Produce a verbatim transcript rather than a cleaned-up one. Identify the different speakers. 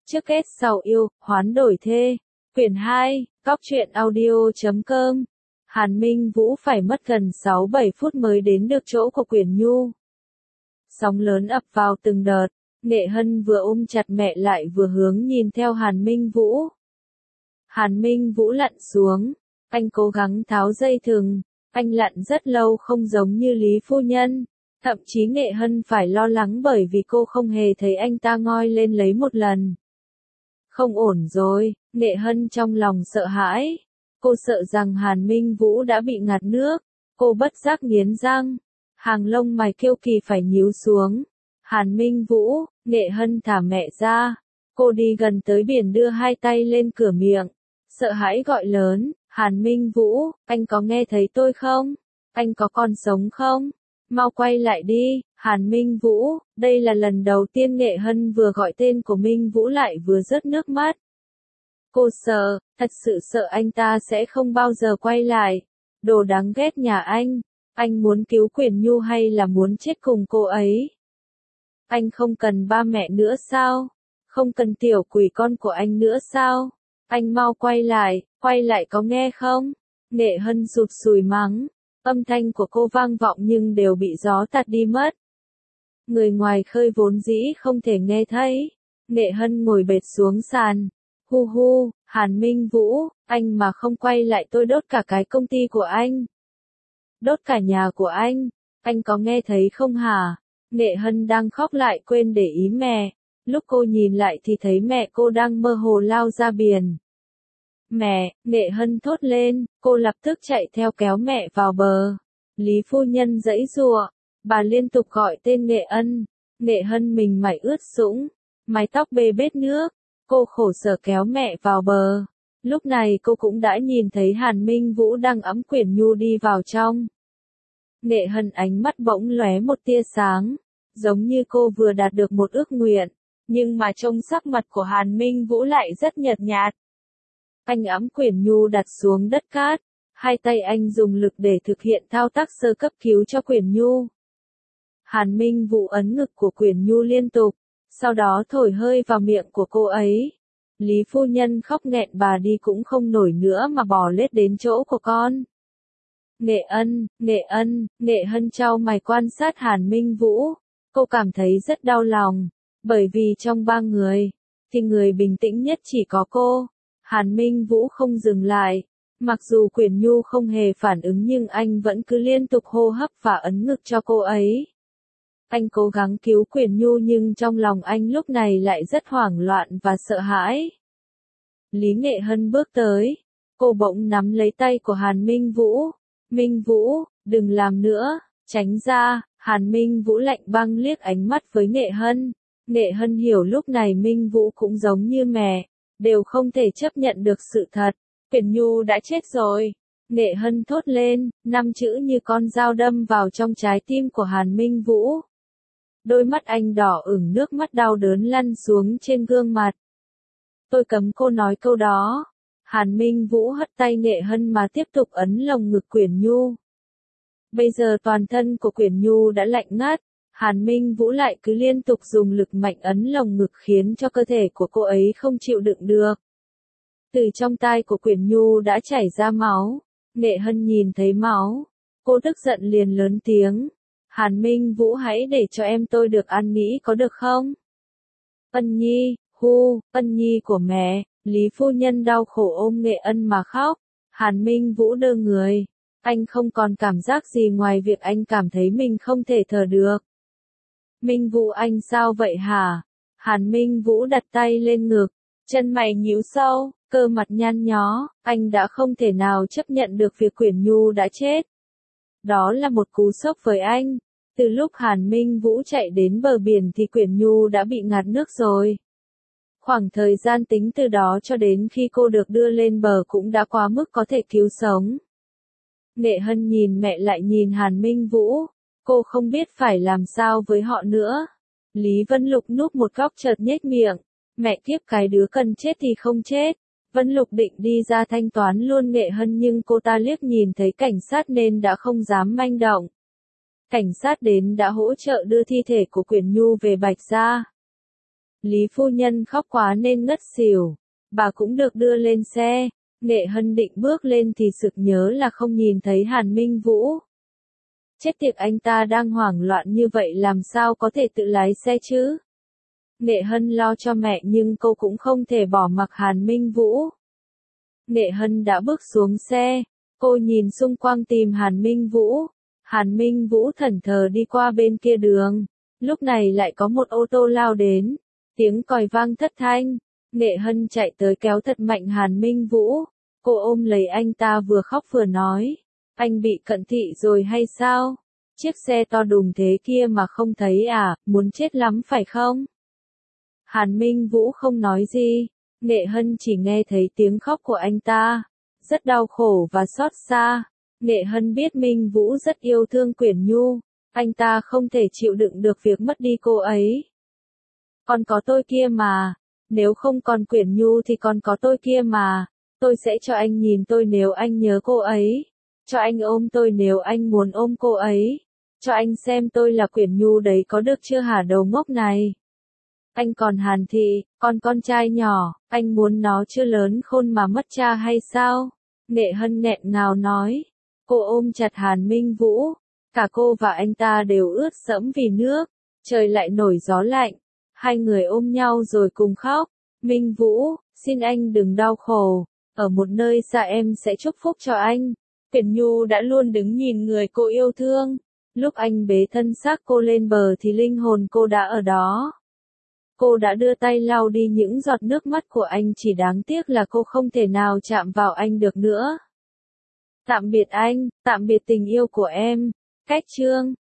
Speaker 1: Trước kết sau yêu, hoán đổi thê. Quyển hai, Cóc truyện audio chấm com. Hàn Minh Vũ phải mất gần sáu bảy phút mới đến được chỗ của Quyển Nhu. Sóng lớn ập vào từng đợt, Nghệ Hân vừa ôm chặt mẹ lại vừa hướng nhìn theo Hàn Minh Vũ. Hàn Minh Vũ lặn xuống, anh cố gắng tháo dây thừng, anh lặn rất lâu không giống như Lý phu nhân, thậm chí Nghệ Hân phải lo lắng bởi vì cô không hề thấy anh ta ngoi lên lấy một lần. Không ổn rồi, Nghệ Hân trong lòng sợ hãi. Cô sợ rằng Hàn Minh Vũ đã bị ngạt nước. Cô bất giác nghiến răng. Hàng lông mày kiêu kỳ phải nhíu xuống. Hàn Minh Vũ, Nghệ Hân thả mẹ ra. Cô đi gần tới biển đưa hai tay lên cửa miệng. Sợ hãi gọi lớn, Hàn Minh Vũ, anh có nghe thấy tôi không? Anh có còn sống không? Mau quay lại đi, Hàn Minh Vũ. Đây là lần đầu tiên Nghệ Hân vừa gọi tên của Minh Vũ lại vừa rớt nước mắt. Cô sợ, thật sự sợ anh ta sẽ không bao giờ quay lại. Đồ đáng ghét nhà anh. Anh muốn cứu Quyển Nhu hay là muốn chết cùng cô ấy? Anh không cần ba mẹ nữa sao? Không cần tiểu quỷ con của anh nữa sao? Anh mau quay lại, quay lại có nghe không? Nghệ Hân rụt sùi mắng. Âm thanh của cô vang vọng nhưng đều bị gió tạt đi mất. Người ngoài khơi vốn dĩ không thể nghe thấy. Nghệ Hân ngồi bệt xuống sàn. Hu hu, Hàn Minh Vũ, anh mà không quay lại tôi đốt cả cái công ty của anh. Đốt cả nhà của anh, anh có nghe thấy không hả? Nghệ Hân đang khóc lại quên để ý mẹ. Lúc cô nhìn lại thì thấy mẹ cô đang mơ hồ lao ra biển. Mẹ, Nghệ Hân thốt lên, cô lập tức chạy theo kéo mẹ vào bờ. Lý phu nhân giãy giụa, bà liên tục gọi tên Nghệ Ân. Nghệ Hân mình mày ướt sũng, mái tóc bê bết nước. Cô khổ sở kéo mẹ vào bờ. Lúc này cô cũng đã nhìn thấy Hàn Minh Vũ đang ẵm Quyển Nhu đi vào trong. Nghệ Hân ánh mắt bỗng lóe một tia sáng, giống như cô vừa đạt được một ước nguyện, nhưng mà trông sắc mặt của Hàn Minh Vũ lại rất nhợt nhạt. Anh ẵm Quyển Nhu đặt xuống đất cát, hai tay anh dùng lực để thực hiện thao tác sơ cấp cứu cho Quyển Nhu. Hàn Minh Vũ ấn ngực của Quyển Nhu liên tục, sau đó thổi hơi vào miệng của cô ấy. Lý phu nhân khóc nghẹn bà đi cũng không nổi nữa mà bò lết đến chỗ của con. Nghệ Ân, Nghệ Ân, Nghệ Hân chau mày quan sát Hàn Minh Vũ. Cô cảm thấy rất đau lòng, bởi vì trong ba người, thì người bình tĩnh nhất chỉ có cô. Hàn Minh Vũ không dừng lại. Mặc dù Quyển Nhu không hề phản ứng nhưng anh vẫn cứ liên tục hô hấp và ấn ngực cho cô ấy. Anh cố gắng cứu Quyển Nhu nhưng trong lòng anh lúc này lại rất hoảng loạn và sợ hãi. Lý Nghệ Hân bước tới. Cô bỗng nắm lấy tay của Hàn Minh Vũ. Minh Vũ, đừng làm nữa, tránh ra. Hàn Minh Vũ lạnh băng liếc ánh mắt với Nghệ Hân. Nghệ Hân hiểu lúc này Minh Vũ cũng giống như mẹ, đều không thể chấp nhận được sự thật. Quyển Nhu đã chết rồi. Nghệ Hân thốt lên, năm chữ như con dao đâm vào trong trái tim của Hàn Minh Vũ. Đôi mắt anh đỏ ửng, nước mắt đau đớn lăn xuống trên gương mặt. Tôi cấm cô nói câu đó. Hàn Minh Vũ hất tay Nghệ Hân mà tiếp tục ấn lồng ngực Quyển Nhu. Bây giờ toàn thân của Quyển Nhu đã lạnh ngắt. Hàn Minh Vũ lại cứ liên tục dùng lực mạnh ấn lồng ngực khiến cho cơ thể của cô ấy không chịu đựng được. Từ trong tai của Quyển Nhu đã chảy ra máu. Nghệ Hân nhìn thấy máu. Cô tức giận liền lớn tiếng. Hàn Minh Vũ, hãy để cho em tôi được ăn nghỉ có được không? Ân Nhi, hu, Ân Nhi của mẹ. Lý phu nhân đau khổ ôm Nghệ Ân mà khóc. Hàn Minh Vũ đơ người. Anh không còn cảm giác gì ngoài việc anh cảm thấy mình không thể thở được. Minh Vũ, anh sao vậy hả? Hàn Minh Vũ đặt tay lên ngực, chân mày nhíu sâu, cơ mặt nhăn nhó. Anh đã không thể nào chấp nhận được việc Quyển Nhu đã chết. Đó là một cú sốc với anh. Từ lúc Hàn Minh Vũ chạy đến bờ biển thì Quyển Nhu đã bị ngạt nước rồi. Khoảng thời gian tính từ đó cho đến khi cô được đưa lên bờ cũng đã quá mức có thể cứu sống. Nghệ Hân nhìn mẹ lại nhìn Hàn Minh Vũ. Cô không biết phải làm sao với họ nữa. Lý Vân Lục núp một góc chợt nhếch miệng. Mẹ kiếp, cái đứa cần chết thì không chết. Vân Lục định đi ra thanh toán luôn Nghệ Hân nhưng cô ta liếc nhìn thấy cảnh sát nên đã không dám manh động. Cảnh sát đến đã hỗ trợ đưa thi thể của Quyển Nhu về Bạch Gia. Lý phu nhân khóc quá nên ngất xỉu. Bà cũng được đưa lên xe. Nghệ Hân định bước lên thì sực nhớ là không nhìn thấy Hàn Minh Vũ. Chết tiệt, anh ta đang hoảng loạn như vậy làm sao có thể tự lái xe chứ? Nghệ Hân lo cho mẹ nhưng cô cũng không thể bỏ mặc Hàn Minh Vũ. Nghệ Hân đã bước xuống xe. Cô nhìn xung quanh tìm Hàn Minh Vũ. Hàn Minh Vũ thẫn thờ đi qua bên kia đường. Lúc này lại có một ô tô lao đến. Tiếng còi vang thất thanh. Nghệ Hân chạy tới kéo thật mạnh Hàn Minh Vũ. Cô ôm lấy anh ta vừa khóc vừa nói. Anh bị cận thị rồi hay sao? Chiếc xe to đùng thế kia mà không thấy à, muốn chết lắm phải không? Hàn Minh Vũ không nói gì. Nghệ Hân chỉ nghe thấy tiếng khóc của anh ta. Rất đau khổ và xót xa. Nghệ Hân biết Minh Vũ rất yêu thương Quyển Nhu. Anh ta không thể chịu đựng được việc mất đi cô ấy. Còn có tôi kia mà. Nếu không còn Quyển Nhu thì còn có tôi kia mà. Tôi sẽ cho anh nhìn tôi nếu anh nhớ cô ấy. Cho anh ôm tôi nếu anh muốn ôm cô ấy. Cho anh xem tôi là Quyển Nhu đấy có được chưa hả đầu ngốc này? Anh còn Hàn Thị, còn con trai nhỏ, anh muốn nó chưa lớn khôn mà mất cha hay sao? Nghệ Hân nghẹn ngào nói. Cô ôm chặt Hàn Minh Vũ. Cả cô và anh ta đều ướt sẫm vì nước. Trời lại nổi gió lạnh. Hai người ôm nhau rồi cùng khóc. Minh Vũ, xin anh đừng đau khổ. Ở một nơi xa em sẽ chúc phúc cho anh. Quyển Nhu đã luôn đứng nhìn người cô yêu thương. Lúc anh bế thân xác cô lên bờ thì linh hồn cô đã ở đó. Cô đã đưa tay lau đi những giọt nước mắt của anh, chỉ đáng tiếc là cô không thể nào chạm vào anh được nữa. Tạm biệt anh, tạm biệt tình yêu của em. Cách chương